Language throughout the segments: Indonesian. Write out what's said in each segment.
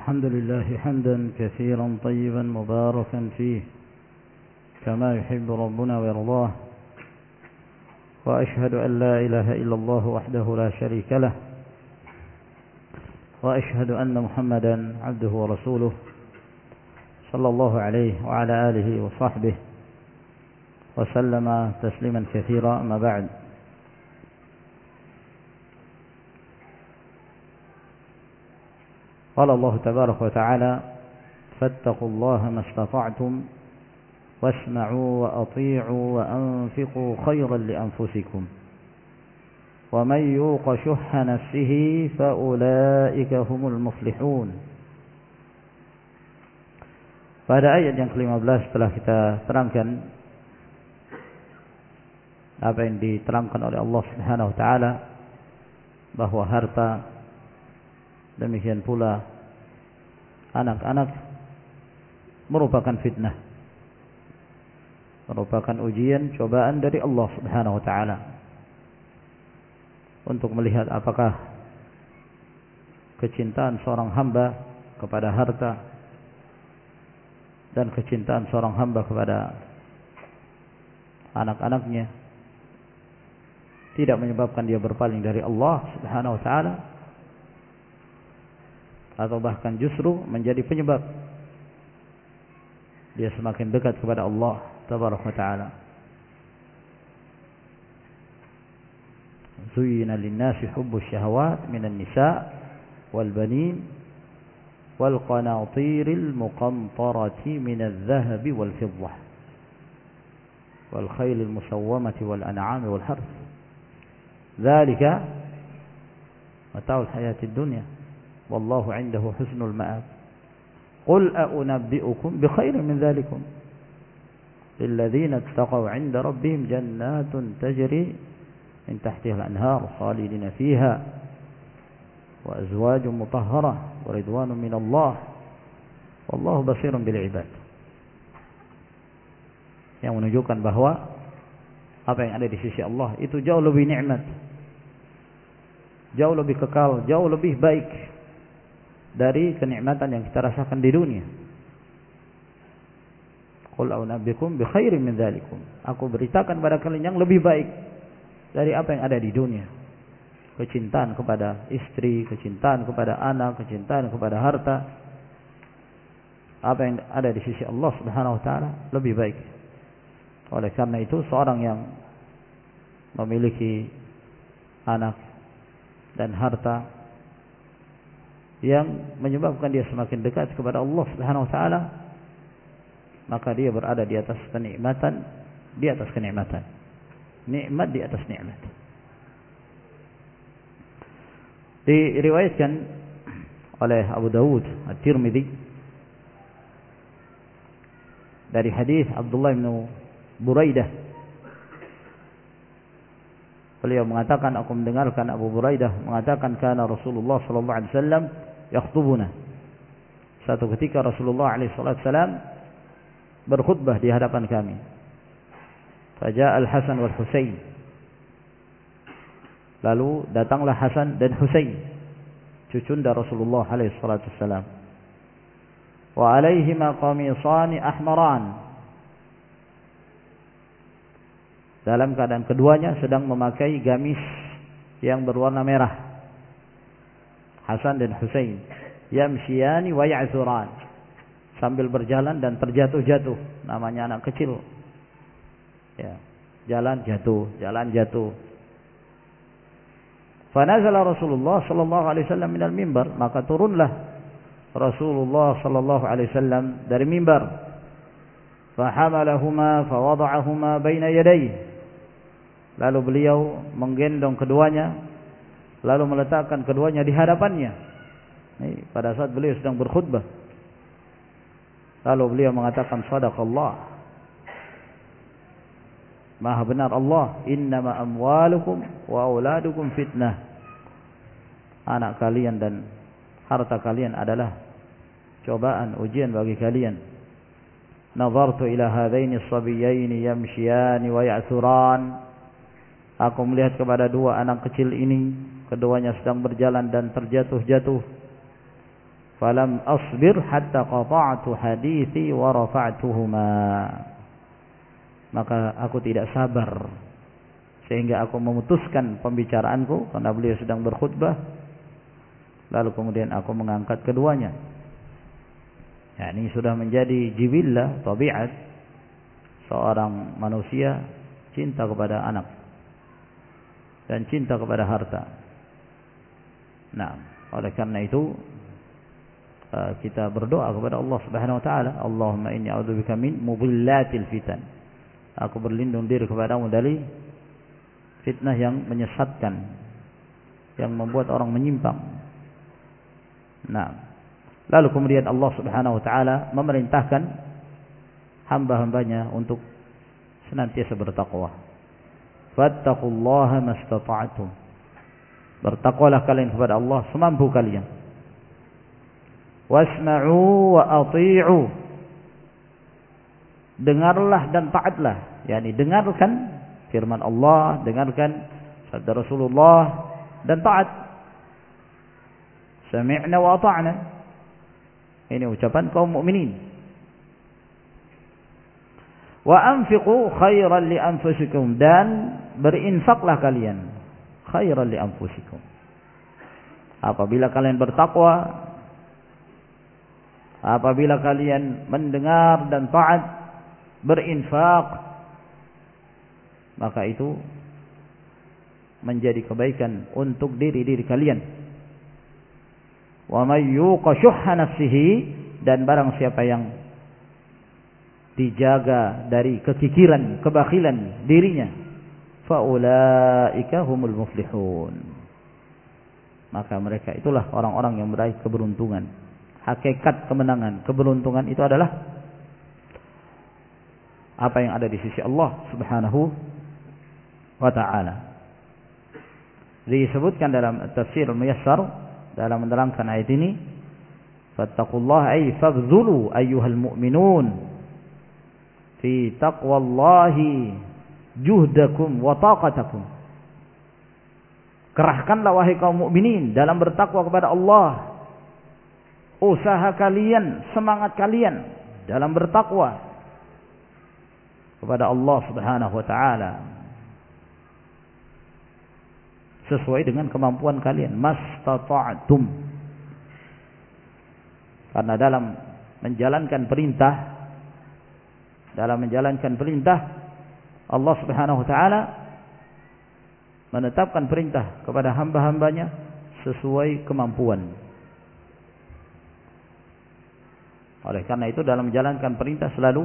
الحمد لله حمدا كثيرا طيبا مباركا فيه كما يحب ربنا ويرضاه، وأشهد أن لا إله إلا الله وحده لا شريك له، وأشهد أن محمدا عبده ورسوله صلى الله عليه وعلى آله وصحبه وسلم تسليما كثيرا. أما بعد، قال الله تبارك وتعالى: فاتقوا الله ما استطعتم واسمعوا وأطيعوا وأنفقوا خيرا لأنفسكم ومن يوق شح نفسه فأولئك هم المفلحون. Pada ayat yang ke-15 telah kita terangkan apa yang diterangkan oleh Allah Subhanahu wa taala, bahwa harta, demikian pula anak-anak merupakan fitnah, merupakan ujian, cobaan dari Allah Subhanahu wa taala untuk melihat apakah kecintaan seorang hamba kepada harta dan kecintaan seorang hamba kepada anak-anaknya tidak menyebabkan dia berpaling dari Allah Subhanahu wa taala, atau bahkan justru menjadi penyebab dia semakin dekat kepada Allah Tabaraka wa taala. Zuyyina lin-nasi hubbus syahawat minan nisa' wal banin wal qanatiril muqantarati minadh dhahabi wal fiddah wal khaylil musawwamati wal an'ami wal harth. Dzalika mata'ul hayatid dunya wallahu 'indahu husnul ma'ab. Qul a'unabbi'ukum bi khairin min dhalikum lil ladzina ittaqaw 'inda rabbihim jannatun tajri min tahtiha al-anhar khalidina fiha wa azwajun mutahharah wa ridwanun min Allah wallahu basirun bil 'ibad. Yang menunjukkan bahwa apa yang ada di sisi Allah itu jauh lebih nikmat, jauh lebih kekal, jauh lebih baik dari kenikmatan yang kita rasakan di dunia. Qul a'unabbikum bi khairin min dzalikum. Aku beritakan pada kalian yang lebih baik dari apa yang ada di dunia. Kecintaan kepada istri, kecintaan kepada anak, kecintaan kepada harta. Apa yang ada di sisi Allah Subhanahu wa taala lebih baik. Oleh karena itu, seorang yang memiliki anak dan harta yang menyebabkan dia semakin dekat kepada Allah Subhanahu wa taala, maka dia berada di atas kenikmatan, di atas kenikmatan. Nikmat di atas nikmat. Diriwayatkan oleh Abu Dawud At-Tirmidzi dari hadis Abdullah bin Buraidah. Beliau mengatakan, aku mendengarkan Abu Buraidah mengatakan, kana Rasulullah sallallahu alaihi wasallam yakhtubuna. Satu ketika Rasulullah alaihi wasallam berkhutbah di hadapan kami. Faja'a al-Hasan wal Husain. Lalu datanglah Hasan dan Husain, cucunda Rasulullah alaihi wasallam. Wa alaihima qamisani ahmaran. Dalam keadaan keduanya sedang memakai gamis yang berwarna merah. Hasan dan Husain yamshiyani wa ya'thuran, sambil berjalan dan terjatuh-jatuh. Namanya anak kecil, ya, jalan jatuh, jalan jatuh. Fanazala Rasulullah sallallahu alaihi wasallam minal mimbar, maka turunlah Rasulullah sallallahu alaihi wasallam dari mimbar. Fahamalahuma fawada'ahuma baina yadayhi. Lalu beliau menggendong keduanya, lalu meletakkan keduanya di hadapannya. Ini pada saat beliau sedang berkhutbah. Lalu beliau mengatakan, sadaqallah, maha benar Allah, innama amwalukum wa auladukum fitnah. Anak kalian dan harta kalian adalah cobaan, ujian bagi kalian. Nazartu ila hadaini as-sabiyaini yamshiyani wa ya'thuran. Aku melihat kepada dua anak kecil ini, keduanya sedang berjalan dan terjatuh-jatuh. falam asbir hatta qata'tu hadithi wa rafa'tuhuma. Maka aku tidak sabar sehingga aku memutuskan pembicaraanku karena beliau sedang berkhutbah, lalu kemudian aku mengangkat keduanya. Ya, ini sudah menjadi jibillah, tabiat seorang manusia, cinta kepada anak dan cinta kepada harta. Nah, oleh karena itu kita berdoa kepada Allah Subhanahu wa taala, Allahumma inni a'udzubika min mudhillatil fitan. Aku berlindung diri kepadamu dari fitnah yang menyesatkan, yang membuat orang menyimpang. Nah, lalu kemudian Allah Subhanahu wa taala memerintahkan hamba-hambanya untuk senantiasa bertakwa. Fattaqullaha mastata'tum. Bertakwalah kalian kepada Allah semampu kalian. Wasma'u wa ati'u. Dengarlah dan taatlah, yakni dengarkan firman Allah, dengarkan sabda Rasulullah dan taat. Sami'na wa ata'na. Ini ucapan kaum mukminin. Wa anfiqu khairan li anfusikum, dan berinfaklah kalian khairan li anfusikum. Apabila kalian bertakwa, apabila kalian mendengar dan taat, berinfak, maka itu menjadi kebaikan untuk diri-diri kalian. Wa may yuqa syuhha nafsihi, dan barang siapa yang dijaga dari kekikiran, kebakhilan dirinya, faulaika humul muflihun. Maka mereka itulah orang-orang yang meraih keberuntungan. Hakikat kemenangan, keberuntungan itu adalah apa yang ada di sisi Allah Subhanahu wa ta'ala. Disebutkan dalam tafsir Al-Muyassar dalam menerangkan ayat ini, fattaqullaha ay fabdhulu ayyuhal mu'minun fi taqwallahi juhdakum wa taqatakum. Kerahkanlah wahai kaum mukminin dalam bertakwa kepada Allah, usaha kalian, semangat kalian dalam bertakwa kepada Allah Subhanahu wa taala sesuai dengan kemampuan kalian, mastata'tum. Karena dalam menjalankan perintah Allah Subhanahu wa taala menetapkan perintah kepada hamba-hambanya sesuai kemampuan. Oleh karena itu dalam menjalankan perintah selalu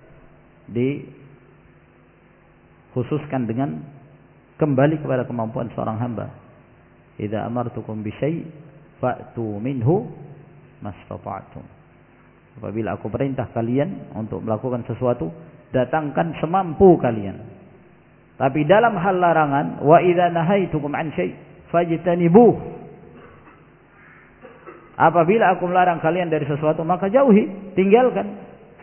dikhususkan dengan kembali kepada kemampuan seorang hamba. Idza amartukum bi syai' fa'tu minhu mastata'tum. Apabila aku perintah kalian untuk melakukan sesuatu, datangkan semampu kalian. Tapi dalam hal larangan, wa idza nahaitukum an syai' fajtanibuh. Apabila aku melarang kalian dari sesuatu, maka jauhi, tinggalkan.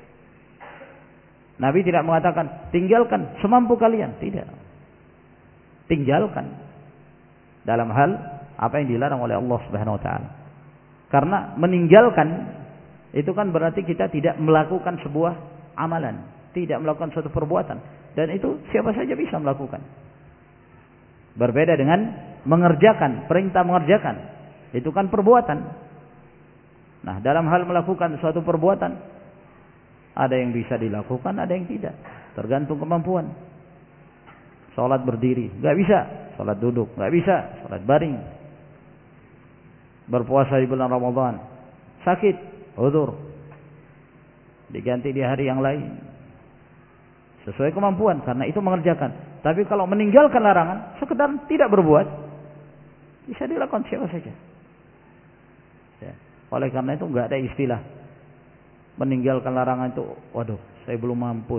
Nabi tidak mengatakan tinggalkan semampu kalian, tidak. Tinggalkan dalam hal apa yang dilarang oleh Allah Subhanahu wa taala. Karena meninggalkan itu kan berarti kita tidak melakukan sebuah amalan, tidak melakukan suatu perbuatan, dan itu siapa saja bisa melakukan. Berbeda dengan mengerjakan, perintah mengerjakan, itu kan perbuatan. Nah, dalam hal melakukan suatu perbuatan, ada yang bisa dilakukan, ada yang tidak, tergantung kemampuan. Salat berdiri, nggak bisa. Salat duduk, nggak bisa. Salat baring. Berpuasa di bulan Ramadan, sakit, udzur, diganti di hari yang lain, sesuai kemampuan, karena itu mengerjakan. Tapi kalau meninggalkan larangan, sekedar tidak berbuat, bisa dilakukan siapa saja. Ya. Oleh karena itu nggak ada istilah meninggalkan larangan itu, waduh, saya belum mampu.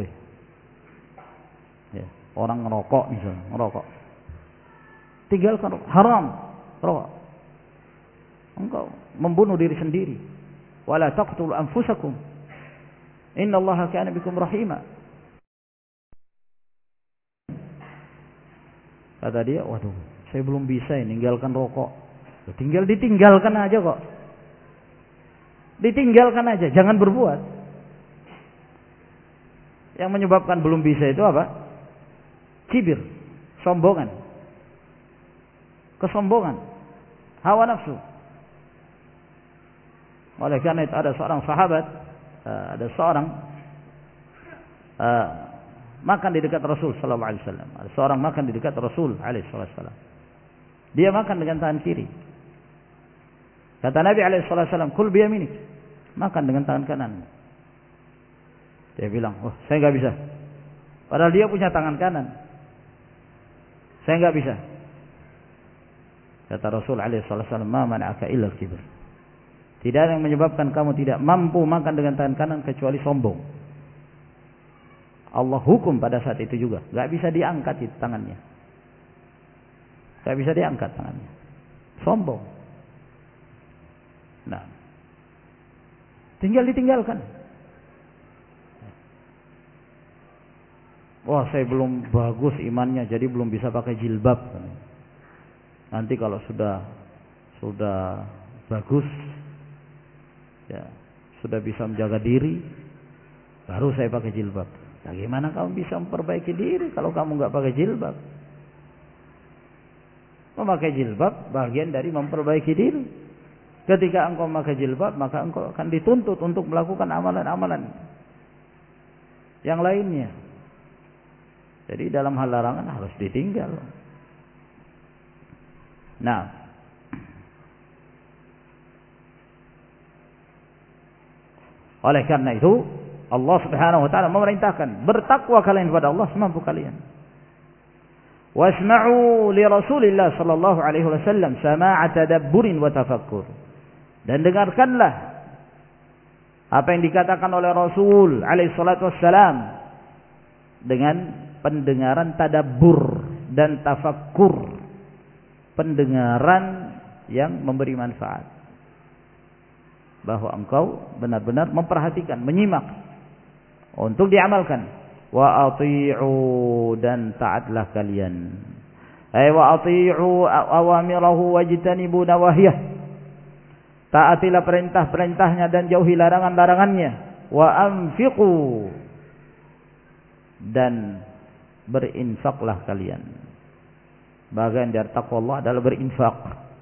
Ya. Orang ngerokok misalnya, ngerokok, tinggalkan, haram rokok. Engkau membunuh diri sendiri. Wala taqtulu anfusakum. Innallaha kana bikum rahima. Kata dia, waduh, saya belum bisa ninggalkan rokok. Tinggal ditinggalkan aja kok. Ditinggalkan aja, jangan berbuat. Yang menyebabkan belum bisa itu apa? Kibir, sombongan, kesombongan, hawa nafsu. Oleh karena itu ada seorang sahabat, ada seorang makan di dekat Rasul sallallahu alaihi wasallam. Ada seorang makan di dekat Rasul alaihi wasallam. Dia makan dengan tangan kiri. Kata Nabi alaihi wasallam, "Kul bi yaminik." Makan dengan tangan kanan. Dia bilang, "Oh, saya enggak bisa." Padahal dia punya tangan kanan. Saya enggak bisa. Kata Rasul alaihi wasallam, "Ma mana'aka illa al-kibr." Tidak ada yang menyebabkan kamu tidak mampu makan dengan tangan kanan kecuali sombong. Allah hukum pada saat itu juga, enggak bisa diangkat itu tangannya. Enggak bisa diangkat tangannya. Sombong. Nah, tinggal ditinggalkan. Wah, saya belum bagus imannya, jadi belum bisa pakai jilbab. Nanti kalau sudah bagus, ya sudah bisa menjaga diri, baru saya pakai jilbab. Bagaimana kamu bisa memperbaiki diri kalau kamu nggak pakai jilbab? Memakai jilbab bagian dari memperbaiki diri. Ketika engkau memakai jilbab, maka engkau akan dituntut untuk melakukan amalan-amalan yang lainnya. Jadi dalam hal larangan harus ditinggal. Nah, oleh karena itu Allah Subhanahu wa taala memerintahkan bertakwa kalian kepada Allah semampu kalian. Wasma'u li Rasulillah sallallahu alaihi wasallam sama'a tadabburin wa tafakkur. Dan dengarkanlah apa yang dikatakan oleh Rasul alaihi salatu wassalam dengan pendengaran tadabbur dan tafakkur, pendengaran yang memberi manfaat, bahwa engkau benar-benar memperhatikan, menyimak untuk diamalkan. Wa ati'u, dan taatlah kalian. Wa ati'u awamirahu wajtanibu nawahiyah. Taatilah perintah-perintahnya dan jauhi larangan-larangannya. Wa anfiqu, dan berinfaklah kalian. Bagian dari takwa Allah adalah berinfak.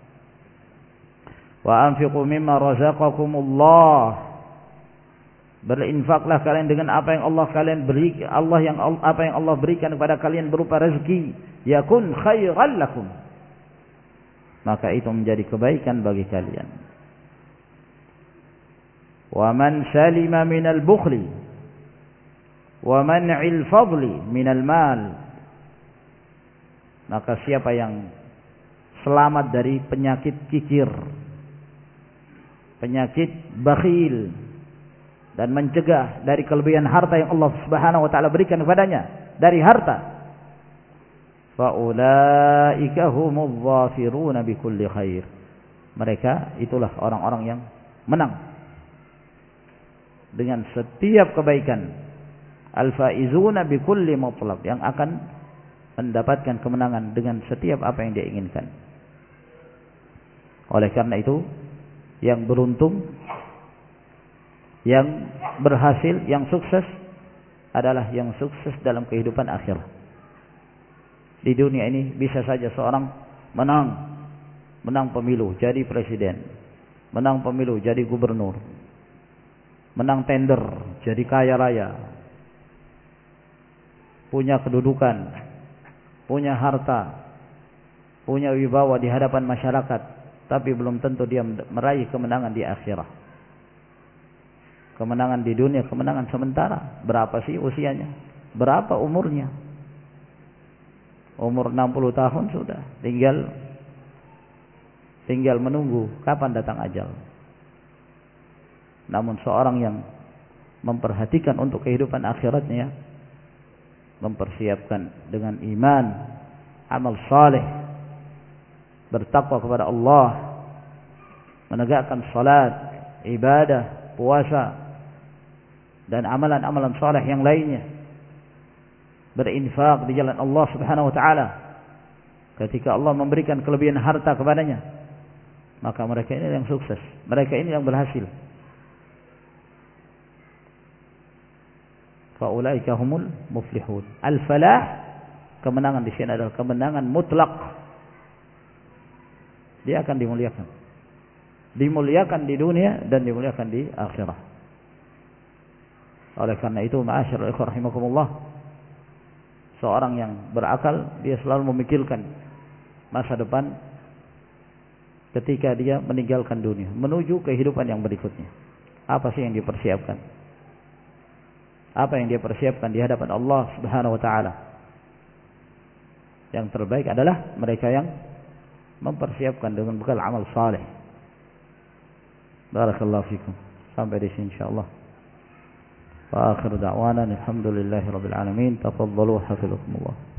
Wa anfiqu mimma razaqakumullah. Berinfaklah kalian dengan apa yang Allah kalian beri, apa yang Allah berikan kepada kalian berupa rezeki. Yakun khairan lakum. Maka itu menjadi kebaikan bagi kalian. Wa man salima minal bukhli wa man'il fadli minal mal. Maka siapa yang selamat dari penyakit kikir, penyakit bakhil, dan mencegah dari kelebihan harta yang Allah Subhanahu wa taala berikan kepadanya dari harta, fa ulaika humudz zafiruna bikulli khair. Mereka itulah orang-orang yang menang dengan setiap kebaikan. Al-faizuna bikulli matlab, yang akan mendapatkan kemenangan dengan setiap apa yang dia inginkan. Oleh karena itu, yang beruntung, yang berhasil, yang sukses adalah yang sukses dalam kehidupan akhirat. Di dunia ini bisa saja seorang menang pemilu jadi presiden, menang pemilu jadi gubernur, menang tender jadi kaya raya, punya kedudukan, punya harta, punya wibawa di hadapan masyarakat, tapi belum tentu dia meraih kemenangan di akhirat. Kemenangan di dunia, kemenangan sementara. Berapa sih usianya? Berapa umurnya? Umur 60 tahun sudah. Tinggal menunggu kapan datang ajal. Namun seorang yang memperhatikan untuk kehidupan akhiratnya, mempersiapkan dengan iman, amal saleh, bertakwa kepada Allah, menegakkan salat, ibadah, puasa, dan amalan-amalan saleh yang lainnya, berinfak di jalan Allah Subhanahu wa taala. Ketika Allah memberikan kelebihan harta kepadanya, maka mereka ini yang sukses, mereka ini yang berhasil. faulaika humul muflihun. Al-falah, kemenangan di sini adalah kemenangan mutlak. Dia akan dimuliakan. Dimuliakan di dunia dan dimuliakan di akhirat. Oleh karena itu, ma'asyiral ikhwah rahimakumullah, seorang yang berakal dia selalu memikirkan masa depan ketika dia meninggalkan dunia menuju kehidupan yang berikutnya. Apa sih yang dipersiapkan? Apa yang dia persiapkan di hadapan Allah Subhanahu wa taala? Yang terbaik adalah mereka yang mempersiapkan dengan bekal amal saleh. Barakallahu fikum. Sampai di sini insyaallah. Wa akhiru da'wana alhamdulillahi rabbil alamin. Tafadhalu hafizakumullah.